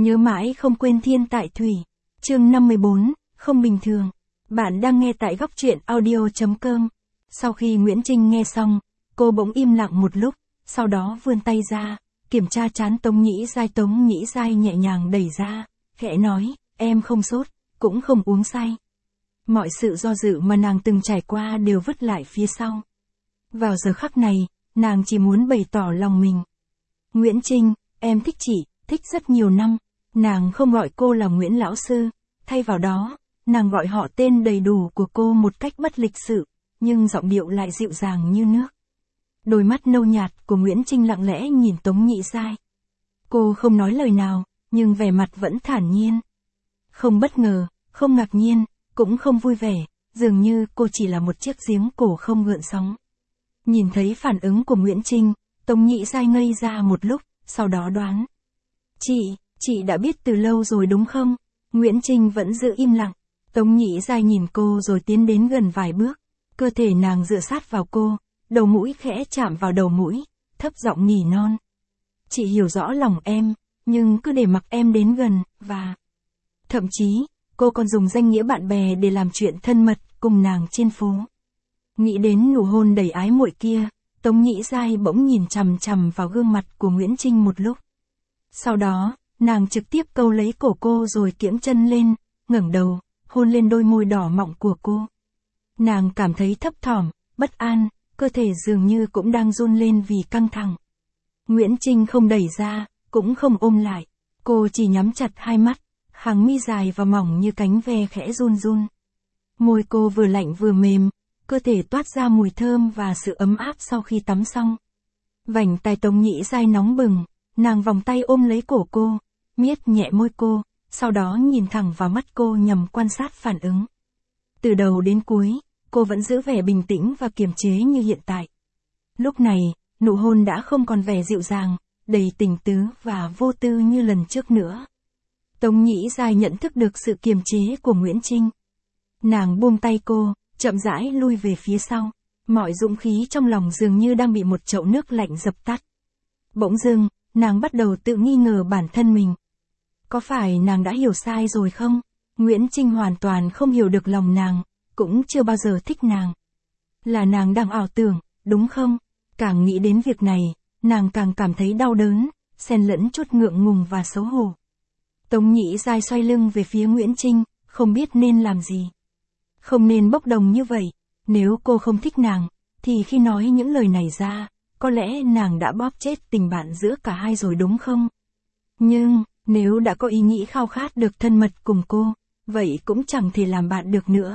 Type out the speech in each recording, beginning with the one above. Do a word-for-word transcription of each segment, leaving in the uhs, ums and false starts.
Nhớ mãi không quên thiên tại thủy. Chương năm mươi bốn, không bình thường. Bạn đang nghe tại góc truyện audio chấm com. Sau khi Nguyễn Trinh nghe xong, cô bỗng im lặng một lúc, sau đó vươn tay ra, kiểm tra trán Tống Nhĩ Giai. Tống Nhĩ Giai nhẹ nhàng đẩy ra, khẽ nói, em không sốt, cũng không uống say. Mọi sự do dự mà nàng từng trải qua đều vứt lại phía sau. Vào giờ khắc này, nàng chỉ muốn bày tỏ lòng mình. Nguyễn Trinh, em thích chị, thích rất nhiều năm. Nàng không gọi cô là Nguyễn Lão Sư, thay vào đó, nàng gọi họ tên đầy đủ của cô một cách bất lịch sự, nhưng giọng điệu lại dịu dàng như nước. Đôi mắt nâu nhạt của Nguyễn Trinh lặng lẽ nhìn Tống Nhĩ Giai. Cô không nói lời nào, nhưng vẻ mặt vẫn thản nhiên. Không bất ngờ, không ngạc nhiên, cũng không vui vẻ, dường như cô chỉ là một chiếc giếng cổ không gợn sóng. Nhìn thấy phản ứng của Nguyễn Trinh, Tống Nhĩ Giai ngây ra một lúc, sau đó đoán. Chị, chị đã biết từ lâu rồi đúng không? Nguyễn Trinh vẫn giữ im lặng. Tống Nhĩ Giai nhìn cô rồi tiến đến gần vài bước. Cơ thể nàng dựa sát vào cô, đầu mũi khẽ chạm vào đầu mũi, thấp giọng nỉ non. Chị hiểu rõ lòng em, nhưng cứ để mặc em đến gần, và... Thậm chí, cô còn dùng danh nghĩa bạn bè để làm chuyện thân mật cùng nàng trên phố. Nghĩ đến nụ hôn đầy ái muội kia, Tống Nhĩ Giai bỗng nhìn chằm chằm vào gương mặt của Nguyễn Trinh một lúc. Sau đó, nàng trực tiếp câu lấy cổ cô rồi kiễng chân lên, ngẩng đầu, hôn lên đôi môi đỏ mọng của cô. Nàng cảm thấy thấp thỏm, bất an, cơ thể dường như cũng đang run lên vì căng thẳng. Nguyễn Trinh không đẩy ra, cũng không ôm lại, cô chỉ nhắm chặt hai mắt, hàng mi dài và mỏng như cánh ve khẽ run run. Môi cô vừa lạnh vừa mềm, cơ thể toát ra mùi thơm và sự ấm áp sau khi tắm xong. Vành tai Tống Nhĩ Giai nóng bừng, nàng vòng tay ôm lấy cổ cô, miết nhẹ môi cô, sau đó nhìn thẳng vào mắt cô nhằm quan sát phản ứng. Từ đầu đến cuối, cô vẫn giữ vẻ bình tĩnh và kiềm chế như hiện tại. Lúc này, nụ hôn đã không còn vẻ dịu dàng, đầy tình tứ và vô tư như lần trước nữa. Tống Nhĩ Giai nhận thức được sự kiềm chế của Nguyễn Trinh. Nàng buông tay cô, chậm rãi lui về phía sau. Mọi dũng khí trong lòng dường như đang bị một chậu nước lạnh dập tắt. Bỗng dưng, nàng bắt đầu tự nghi ngờ bản thân mình. Có phải nàng đã hiểu sai rồi không? Nguyễn Trinh hoàn toàn không hiểu được lòng nàng, cũng chưa bao giờ thích nàng. Là nàng đang ảo tưởng, đúng không? Càng nghĩ đến việc này, nàng càng cảm thấy đau đớn, xen lẫn chút ngượng ngùng và xấu hổ. Tống Nhĩ Giai xoay lưng về phía Nguyễn Trinh, không biết nên làm gì. Không nên bốc đồng như vậy, nếu cô không thích nàng, thì khi nói những lời này ra, có lẽ nàng đã bóp chết tình bạn giữa cả hai rồi đúng không? Nhưng, nếu đã có ý nghĩ khao khát được thân mật cùng cô, vậy cũng chẳng thể làm bạn được nữa.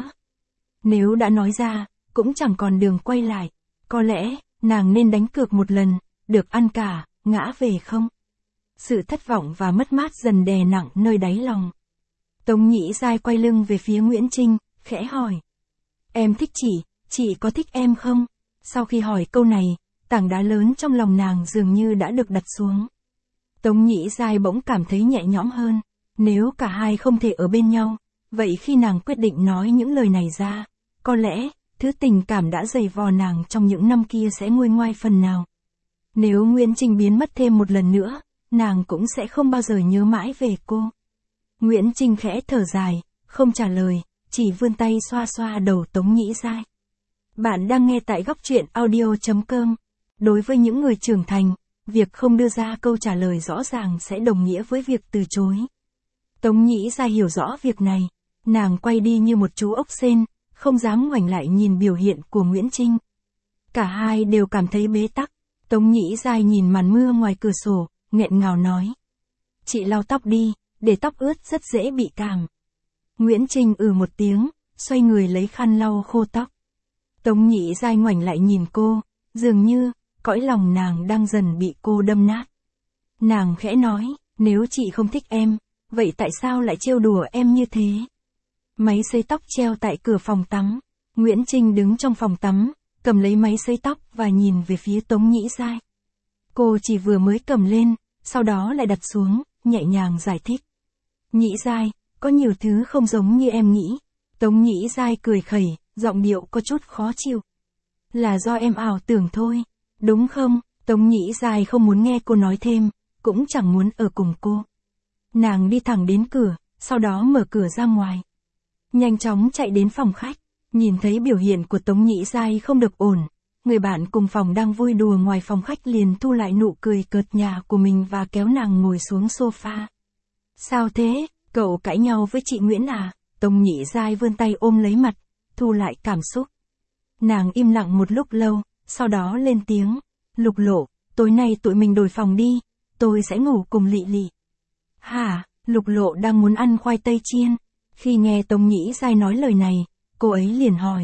Nếu đã nói ra, cũng chẳng còn đường quay lại, có lẽ, nàng nên đánh cược một lần, được ăn cả, ngã về không? Sự thất vọng và mất mát dần đè nặng nơi đáy lòng. Tống Nhĩ Giai quay lưng về phía Nguyễn Trinh, khẽ hỏi. Em thích chị, chị có thích em không? Sau khi hỏi câu này, tảng đá lớn trong lòng nàng dường như đã được đặt xuống. Tống Nhĩ Giai bỗng cảm thấy nhẹ nhõm hơn. Nếu cả hai không thể ở bên nhau, vậy khi nàng quyết định nói những lời này ra, có lẽ, thứ tình cảm đã dày vò nàng trong những năm kia sẽ nguôi ngoai phần nào. Nếu Nguyễn Trinh biến mất thêm một lần nữa, nàng cũng sẽ không bao giờ nhớ mãi về cô. Nguyễn Trinh khẽ thở dài, không trả lời, chỉ vươn tay xoa xoa đầu Tống Nhĩ Giai. Bạn đang nghe tại góc truyện audio chấm com. Đối với những người trưởng thành, việc không đưa ra câu trả lời rõ ràng sẽ đồng nghĩa với việc từ chối. Tống Nhĩ Giai hiểu rõ việc này, nàng quay đi như một chú ốc sên, không dám ngoảnh lại nhìn biểu hiện của Nguyễn Trinh. Cả hai đều cảm thấy bế tắc. Tống Nhĩ Giai nhìn màn mưa ngoài cửa sổ, nghẹn ngào nói. Chị lau tóc đi, để tóc ướt rất dễ bị cảm. Nguyễn Trinh ừ một tiếng, xoay người lấy khăn lau khô tóc. Tống Nhĩ Giai ngoảnh lại nhìn cô, dường như, cõi lòng nàng đang dần bị cô đâm nát. Nàng khẽ nói, nếu chị không thích em, vậy tại sao lại trêu đùa em như thế? Máy sấy tóc treo tại cửa phòng tắm. Nguyễn Trinh đứng trong phòng tắm, cầm lấy máy sấy tóc và nhìn về phía Tống Nhĩ Giai. Cô chỉ vừa mới cầm lên, sau đó lại đặt xuống, nhẹ nhàng giải thích. Nhĩ Giai, có nhiều thứ không giống như em nghĩ. Tống Nhĩ Giai cười khẩy, giọng điệu có chút khó chịu. Là do em ảo tưởng thôi, đúng không? Tống Nhĩ Giai không muốn nghe cô nói thêm, cũng chẳng muốn ở cùng cô. Nàng đi thẳng đến cửa, sau đó mở cửa ra ngoài. Nhanh chóng chạy đến phòng khách, nhìn thấy biểu hiện của Tống Nhĩ Giai không được ổn. Người bạn cùng phòng đang vui đùa ngoài phòng khách liền thu lại nụ cười cợt nhả của mình và kéo nàng ngồi xuống sofa. Sao thế, cậu cãi nhau với chị Nguyễn à? Tống Nhĩ Giai vươn tay ôm lấy mặt, thu lại cảm xúc. Nàng im lặng một lúc lâu, sau đó lên tiếng. Lục Lộ, tối nay tụi mình đổi phòng đi, tôi sẽ ngủ cùng Lị Lị. Hả, Lục Lộ đang muốn ăn khoai tây chiên. Khi nghe Tống Nhĩ Giai nói lời này, cô ấy liền hỏi.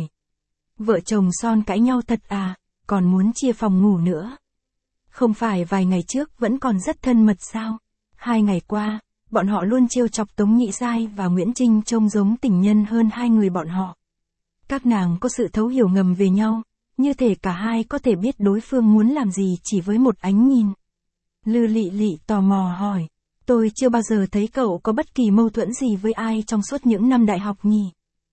Vợ chồng son cãi nhau thật à, còn muốn chia phòng ngủ nữa. Không phải vài ngày trước vẫn còn rất thân mật sao? Hai ngày qua, bọn họ luôn trêu chọc Tống Nhĩ Giai và Nguyễn Trinh trông giống tình nhân hơn hai người bọn họ. Các nàng có sự thấu hiểu ngầm về nhau, như thể cả hai có thể biết đối phương muốn làm gì chỉ với một ánh nhìn. Lư Lị Lị tò mò hỏi, tôi chưa bao giờ thấy cậu có bất kỳ mâu thuẫn gì với ai trong suốt những năm đại học nhỉ?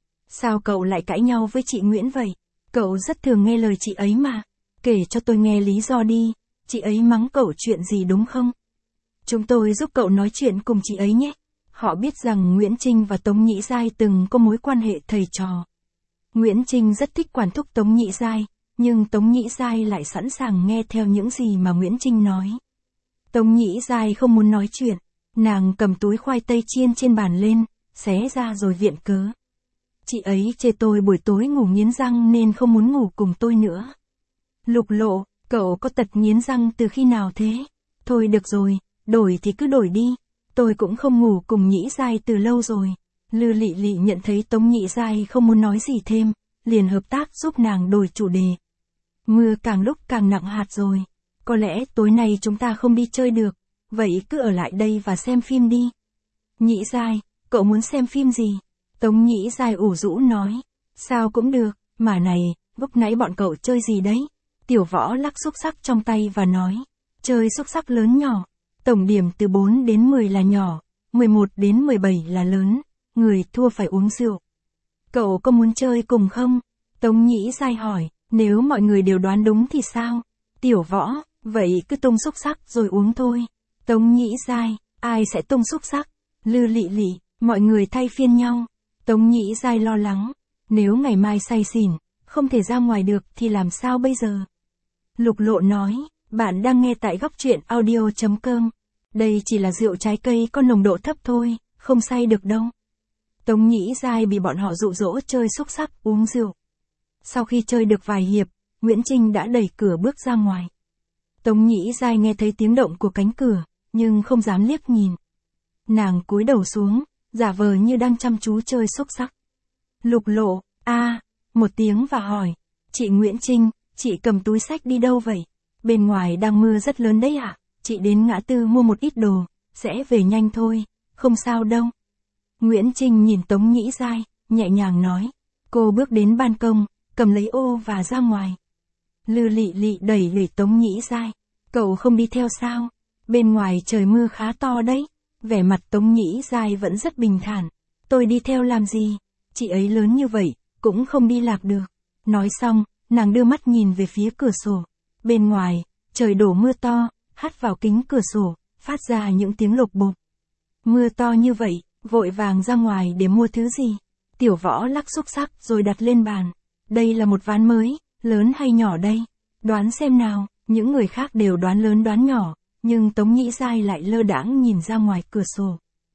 Sao cậu lại cãi nhau với chị Nguyễn vậy? Cậu rất thường nghe lời chị ấy mà. Kể cho tôi nghe lý do đi, chị ấy mắng cậu chuyện gì đúng không? Chúng tôi giúp cậu nói chuyện cùng chị ấy nhé. Họ biết rằng Nguyễn Trinh và Tống Nhĩ Giai từng có mối quan hệ thầy trò. Nguyễn Trinh rất thích quản thúc Tống Nhĩ Giai, nhưng Tống Nhĩ Giai lại sẵn sàng nghe theo những gì mà Nguyễn Trinh nói. Tống Nhĩ Giai không muốn nói chuyện, nàng cầm túi khoai tây chiên trên bàn lên, xé ra rồi viện cớ. Chị ấy chê tôi buổi tối ngủ nghiến răng nên không muốn ngủ cùng tôi nữa. Lục Lộ, cậu có tật nghiến răng từ khi nào thế? Thôi được rồi, đổi thì cứ đổi đi. Tôi cũng không ngủ cùng Nhĩ Giai từ lâu rồi. Lư Lị Lị nhận thấy Tống Nhĩ Giai không muốn nói gì thêm, liền hợp tác giúp nàng đổi chủ đề. Mưa càng lúc càng nặng hạt rồi. Có lẽ tối nay chúng ta không đi chơi được, vậy cứ ở lại đây và xem phim đi. Nhĩ Giai, cậu muốn xem phim gì? Tống Nhĩ Giai ủ rũ nói. Sao cũng được, mà này, lúc nãy bọn cậu chơi gì đấy? Tiểu Võ lắc xúc xắc trong tay và nói. Chơi xúc xắc lớn nhỏ. Tổng điểm từ bốn đến mười là nhỏ, mười một đến mười bảy là lớn. Người thua phải uống rượu. Cậu có muốn chơi cùng không? Tống Nhĩ Giai hỏi. Nếu mọi người đều đoán đúng thì sao? Tiểu Võ, vậy cứ tung xúc xắc rồi uống thôi. Tống Nhĩ Giai, ai sẽ tung xúc xắc? Lư Lị Lị, mọi người thay phiên nhau. Tống Nhĩ Giai lo lắng. Nếu ngày mai say xỉn, không thể ra ngoài được thì làm sao bây giờ? Lục Lộ nói, bạn đang nghe tại góc truyện audio chấm com. Đây chỉ là rượu trái cây có nồng độ thấp thôi, không say được đâu. Tống Nhĩ Giai bị bọn họ dụ dỗ chơi xúc xắc uống rượu. Sau khi chơi được vài hiệp, Nguyễn Trinh đã đẩy cửa bước ra ngoài. Tống Nhĩ Giai nghe thấy tiếng động của cánh cửa, nhưng không dám liếc nhìn. Nàng cúi đầu xuống, giả vờ như đang chăm chú chơi xúc xắc. Lục Lộ, a, một tiếng và hỏi, chị Nguyễn Trinh, chị cầm túi xách đi đâu vậy? Bên ngoài đang mưa rất lớn đấy ạ, chị đến ngã tư mua một ít đồ, sẽ về nhanh thôi, không sao đâu. Nguyễn Trinh nhìn Tống Nhĩ Giai, nhẹ nhàng nói. Cô bước đến ban công, cầm lấy ô và ra ngoài. Lư Lị Lị đẩy lưỡi Tống Nhĩ Giai. Cậu không đi theo sao? Bên ngoài trời mưa khá to đấy. Vẻ mặt Tống Nhĩ Giai vẫn rất bình thản. Tôi đi theo làm gì? Chị ấy lớn như vậy, cũng không đi lạc được. Nói xong, nàng đưa mắt nhìn về phía cửa sổ. Bên ngoài, trời đổ mưa to, hắt vào kính cửa sổ, phát ra những tiếng lộp bộp. Mưa to như vậy, vội vàng ra ngoài để mua thứ gì? Tiểu Võ lắc xúc xắc rồi đặt lên bàn. Đây là một ván mới, lớn hay nhỏ đây? Đoán xem nào, những người khác đều đoán lớn đoán nhỏ, nhưng Tống Nhĩ Giai lại lơ đãng nhìn ra ngoài cửa sổ.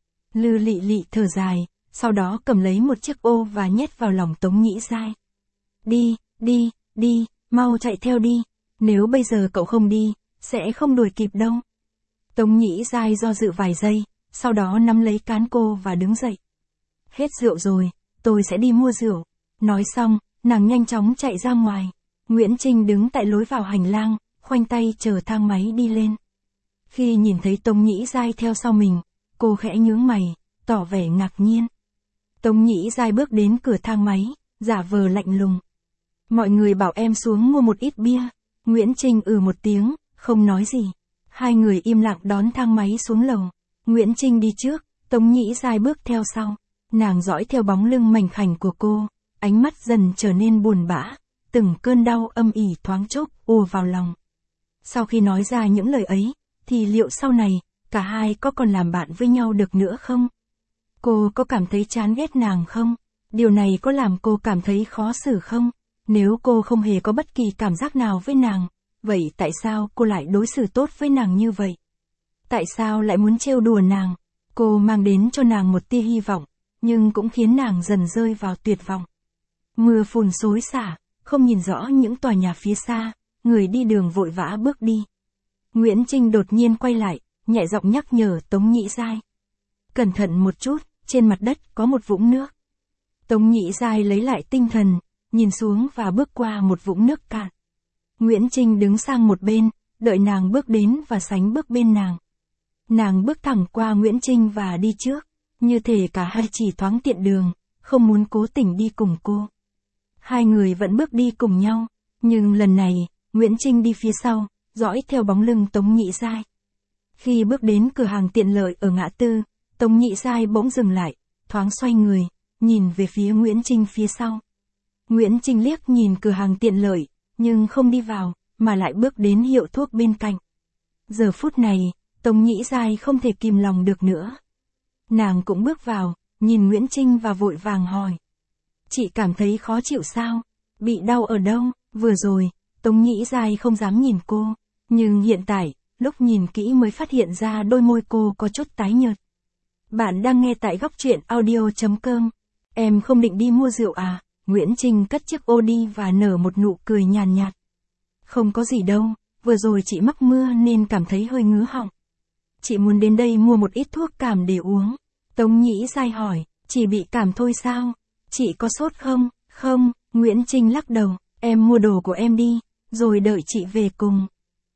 Lư Lị Lị thở dài, sau đó cầm lấy một chiếc ô và nhét vào lòng Tống Nhĩ Giai. Đi, đi, đi, mau chạy theo đi, nếu bây giờ cậu không đi, sẽ không đuổi kịp đâu. Tống Nhĩ Giai do dự vài giây, sau đó nắm lấy cán cô và đứng dậy. Hết rượu rồi, tôi sẽ đi mua rượu. Nói xong, nàng nhanh chóng chạy ra ngoài. Nguyễn Trinh đứng tại lối vào hành lang, khoanh tay chờ thang máy đi lên. Khi nhìn thấy Tống Nhĩ Giai theo sau mình, cô khẽ nhướng mày, tỏ vẻ ngạc nhiên. Tống Nhĩ Giai bước đến cửa thang máy, giả vờ lạnh lùng. Mọi người bảo em xuống mua một ít bia. Nguyễn Trinh ừ một tiếng, không nói gì. Hai người im lặng đón thang máy xuống lầu. Nguyễn Trinh đi trước, Tống Nhĩ Giai bước theo sau. Nàng dõi theo bóng lưng mảnh khảnh của cô, ánh mắt dần trở nên buồn bã, từng cơn đau âm ỉ thoáng chốc ùa vào lòng. Sau khi nói ra những lời ấy, thì liệu sau này, cả hai có còn làm bạn với nhau được nữa không? Cô có cảm thấy chán ghét nàng không? Điều này có làm cô cảm thấy khó xử không? Nếu cô không hề có bất kỳ cảm giác nào với nàng, vậy tại sao cô lại đối xử tốt với nàng như vậy? Tại sao lại muốn trêu đùa nàng? Cô mang đến cho nàng một tia hy vọng, nhưng cũng khiến nàng dần rơi vào tuyệt vọng. Mưa phùn xối xả, không nhìn rõ những tòa nhà phía xa, người đi đường vội vã bước đi. Nguyễn Trinh đột nhiên quay lại, nhẹ giọng nhắc nhở Tống Nhĩ Giai. Cẩn thận một chút, trên mặt đất có một vũng nước. Tống Nhĩ Giai lấy lại tinh thần, nhìn xuống và bước qua một vũng nước cạn. Nguyễn Trinh đứng sang một bên, đợi nàng bước đến và sánh bước bên nàng. Nàng bước thẳng qua Nguyễn Trinh và đi trước, như thể cả hai chỉ thoáng tiện đường, không muốn cố tình đi cùng cô. Hai người vẫn bước đi cùng nhau, nhưng lần này, Nguyễn Trinh đi phía sau, dõi theo bóng lưng Tống Nhĩ Giai. Khi bước đến cửa hàng tiện lợi ở ngã tư, Tống Nhĩ Giai bỗng dừng lại, thoáng xoay người, nhìn về phía Nguyễn Trinh phía sau. Nguyễn Trinh liếc nhìn cửa hàng tiện lợi, nhưng không đi vào, mà lại bước đến hiệu thuốc bên cạnh. Giờ phút này, Tống Nhĩ Giai không thể kìm lòng được nữa. Nàng cũng bước vào, nhìn Nguyễn Trinh và vội vàng hỏi. Chị cảm thấy khó chịu sao? Bị đau ở đâu? Vừa rồi, Tống Nhĩ Giai không dám nhìn cô, nhưng hiện tại, lúc nhìn kỹ mới phát hiện ra đôi môi cô có chút tái nhợt. Bạn đang nghe tại góc truyện audio chấm com. Em không định đi mua rượu à? Nguyễn Trinh cất chiếc ô đi và nở một nụ cười nhàn nhạt. Không có gì đâu, vừa rồi chị mắc mưa nên cảm thấy hơi ngứa họng. Chị muốn đến đây mua một ít thuốc cảm để uống. Tống Nhĩ Giai hỏi, chỉ bị cảm thôi sao? Chị có sốt không? Không, Nguyễn Trinh lắc đầu, em mua đồ của em đi, rồi đợi chị về cùng.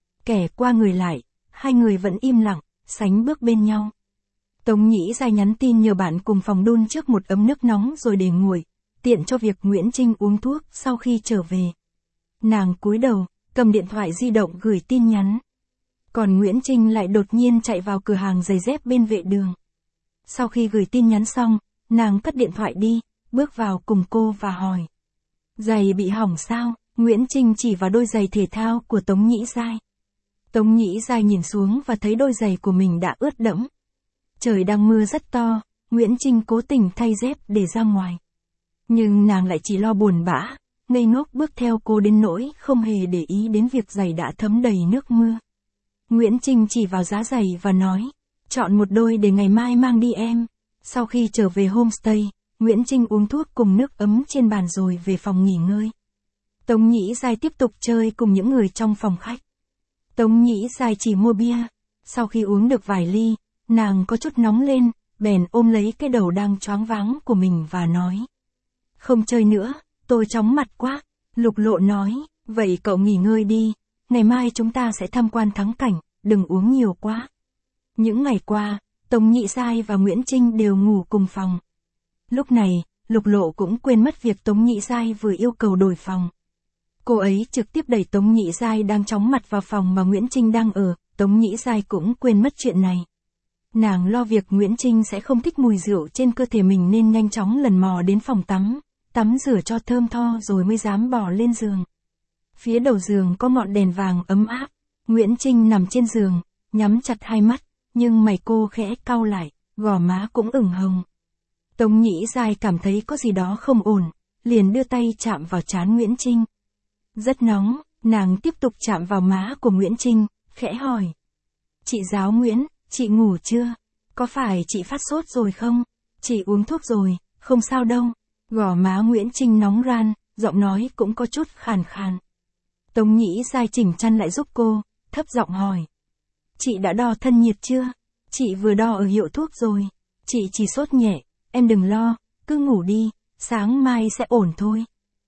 Kẻ qua người lại, hai người vẫn im lặng, sánh bước bên nhau. Tống Nhĩ Giai nhắn tin nhờ bạn cùng phòng đun trước một ấm nước nóng rồi để nguội, tiện cho việc Nguyễn Trinh uống thuốc sau khi trở về. Nàng cúi đầu, cầm điện thoại di động gửi tin nhắn. Còn Nguyễn Trinh lại đột nhiên chạy vào cửa hàng giày dép bên vệ đường. Sau khi gửi tin nhắn xong, nàng cất điện thoại đi, bước vào cùng cô và hỏi. Giày bị hỏng sao? Nguyễn Trinh chỉ vào đôi giày thể thao của Tống Nhĩ Giai. Tống Nhĩ Giai nhìn xuống và thấy đôi giày của mình đã ướt đẫm. Trời đang mưa rất to, Nguyễn Trinh cố tình thay dép để ra ngoài. Nhưng nàng lại chỉ lo buồn bã, ngây ngốc bước theo cô đến nỗi không hề để ý đến việc giày đã thấm đầy nước mưa. Nguyễn Trinh chỉ vào giá giày và nói, chọn một đôi để ngày mai mang đi em. Sau khi trở về homestay, Nguyễn Trinh uống thuốc cùng nước ấm trên bàn rồi về phòng nghỉ ngơi. Tống Nhĩ Giai tiếp tục chơi cùng những người trong phòng khách. Tống Nhĩ Giai chỉ mua bia. Sau khi uống được vài ly, nàng có chút nóng lên, bèn ôm lấy cái đầu đang choáng váng của mình và nói. Không chơi nữa, tôi chóng mặt quá. Lục Lộ nói, vậy cậu nghỉ ngơi đi, ngày mai chúng ta sẽ tham quan thắng cảnh, đừng uống nhiều quá. Những ngày qua, Tống Nhĩ Giai và Nguyễn Trinh đều ngủ cùng phòng. Lúc này, Lục Lộ cũng quên mất việc Tống Nhĩ Giai vừa yêu cầu đổi phòng. Cô ấy trực tiếp đẩy Tống Nhĩ Giai đang chóng mặt vào phòng mà Nguyễn Trinh đang ở, Tống Nhĩ Giai cũng quên mất chuyện này. Nàng lo việc Nguyễn Trinh sẽ không thích mùi rượu trên cơ thể mình nên nhanh chóng lần mò đến phòng tắm, tắm rửa cho thơm tho rồi mới dám bỏ lên giường. Phía đầu giường có ngọn đèn vàng ấm áp, Nguyễn Trinh nằm trên giường, nhắm chặt hai mắt, nhưng mày cô khẽ cau lại, gò má cũng ửng hồng. Tống Nhĩ Giai cảm thấy có gì đó không ổn, liền đưa tay chạm vào trán Nguyễn Trinh. Rất nóng, nàng tiếp tục chạm vào má của Nguyễn Trinh, khẽ hỏi. Chị Giáo Nguyễn, chị ngủ chưa? Có phải chị phát sốt rồi không? Chị uống thuốc rồi, không sao đâu. Gò má Nguyễn Trinh nóng ran, giọng nói cũng có chút khàn khàn. Tống Nhĩ Giai chỉnh chăn lại giúp cô, thấp giọng hỏi. Chị đã đo thân nhiệt chưa? Chị vừa đo ở hiệu thuốc rồi. Chị chỉ sốt nhẹ, em đừng lo, cứ ngủ đi, sáng mai sẽ ổn thôi.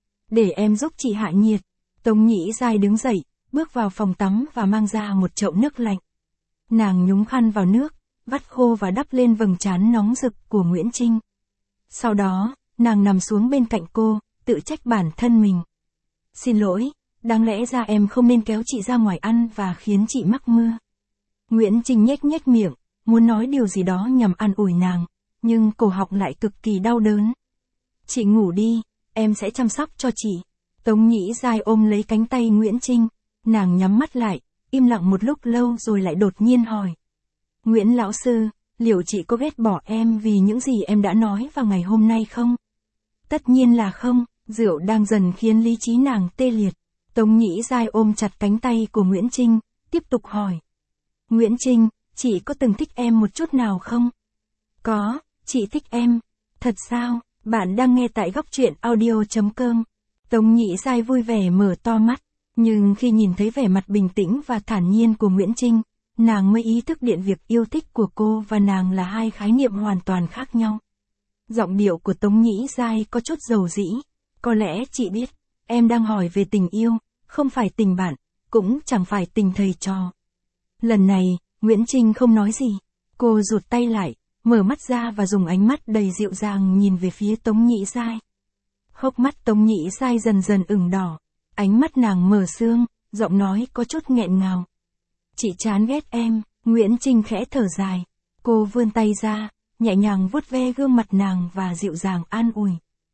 Để em giúp chị hạ nhiệt. Tống Nhĩ Giai đứng dậy, bước vào phòng tắm và mang ra một chậu nước lạnh. Nàng nhúng khăn vào nước, vắt khô và đắp lên vầng trán nóng rực của Nguyễn Trinh. Sau đó, nàng nằm xuống bên cạnh cô, tự trách bản thân mình. Xin lỗi, đáng lẽ ra em không nên kéo chị ra ngoài ăn và khiến chị mắc mưa. Nguyễn Trinh nhếch nhếch miệng, muốn nói điều gì đó nhằm an ủi nàng, nhưng cổ họng lại cực kỳ đau đớn. Chị ngủ đi, em sẽ chăm sóc cho chị. Tống Nhĩ Giai ôm lấy cánh tay Nguyễn Trinh, nàng nhắm mắt lại, im lặng một lúc lâu rồi lại đột nhiên hỏi. Nguyễn lão sư, liệu chị có ghét bỏ em vì những gì em đã nói vào ngày hôm nay không? Tất nhiên là không, rượu đang dần khiến lý trí nàng tê liệt. Tống Nhĩ Giai ôm chặt cánh tay của Nguyễn Trinh, tiếp tục hỏi. Nguyễn Trinh, chị có từng thích em một chút nào không? Có, chị thích em. Thật sao? Bạn đang nghe tại góc truyện audio chấm com. Tống Nhĩ Giai vui vẻ mở to mắt, nhưng khi nhìn thấy vẻ mặt bình tĩnh và thản nhiên của Nguyễn Trinh, nàng mới ý thức điện việc yêu thích của cô và nàng là hai khái niệm hoàn toàn khác nhau. Giọng điệu của Tống Nhĩ Giai có chút dầu dĩ. Có lẽ chị biết, em đang hỏi về tình yêu, không phải tình bạn, cũng chẳng phải tình thầy trò. Lần này, Nguyễn Trinh không nói gì. Cô rụt tay lại, mở mắt ra và dùng ánh mắt đầy dịu dàng nhìn về phía Tống Nhĩ Giai. Hốc mắt Tống Nhĩ Giai dần dần ửng đỏ, ánh mắt nàng mờ sương, giọng nói có chút nghẹn ngào. Chị chán ghét em, Nguyễn Trinh khẽ thở dài. Cô vươn tay ra, nhẹ nhàng vuốt ve gương mặt nàng và dịu dàng an ủi.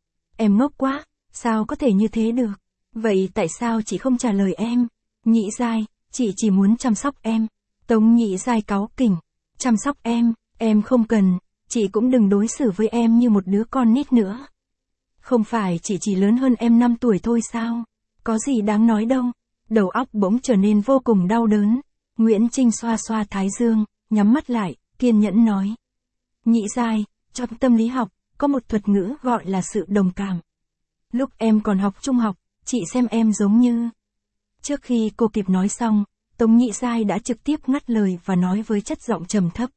Em ngốc quá, sao có thể như thế được? Vậy tại sao chị không trả lời em? Nhĩ Giai, chị chỉ muốn chăm sóc em. Tống Nhĩ Giai cáu kỉnh. Chăm sóc em, em không cần, chị cũng đừng đối xử với em như một đứa con nít nữa. Không phải chị chỉ lớn hơn em năm tuổi thôi sao? Có gì đáng nói đâu. Đầu óc bỗng trở nên vô cùng đau đớn. Nguyễn Trinh xoa xoa thái dương, nhắm mắt lại, kiên nhẫn nói. Nhĩ Giai, trong tâm lý học, có một thuật ngữ gọi là sự đồng cảm. Lúc em còn học trung học, chị xem em giống như... Trước khi cô kịp nói xong, Tống Nhĩ Giai đã trực tiếp ngắt lời và nói với chất giọng trầm thấp.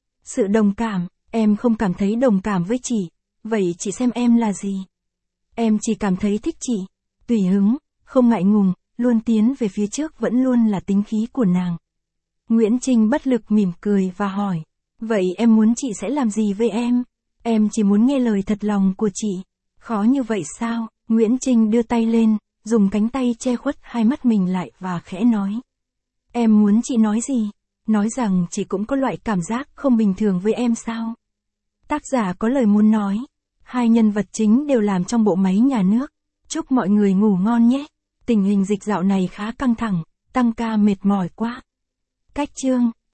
Sự đồng cảm, em không cảm thấy đồng cảm với chị, vậy chị xem em là gì? Em chỉ cảm thấy thích chị, tùy hứng, không ngại ngùng, luôn tiến về phía trước vẫn luôn là tính khí của nàng. Nguyễn Trinh bất lực mỉm cười và hỏi, vậy em muốn chị sẽ làm gì với em? Em chỉ muốn nghe lời thật lòng của chị. Khó như vậy sao? Nguyễn Trinh đưa tay lên, dùng cánh tay che khuất hai mắt mình lại và khẽ nói. Em muốn chị nói gì? Nói rằng chị cũng có loại cảm giác không bình thường với em sao? Tác giả có lời muốn nói. Hai nhân vật chính đều làm trong bộ máy nhà nước. Chúc mọi người ngủ ngon nhé. Tình hình dịch dạo này khá căng thẳng, tăng ca mệt mỏi quá. Cách chương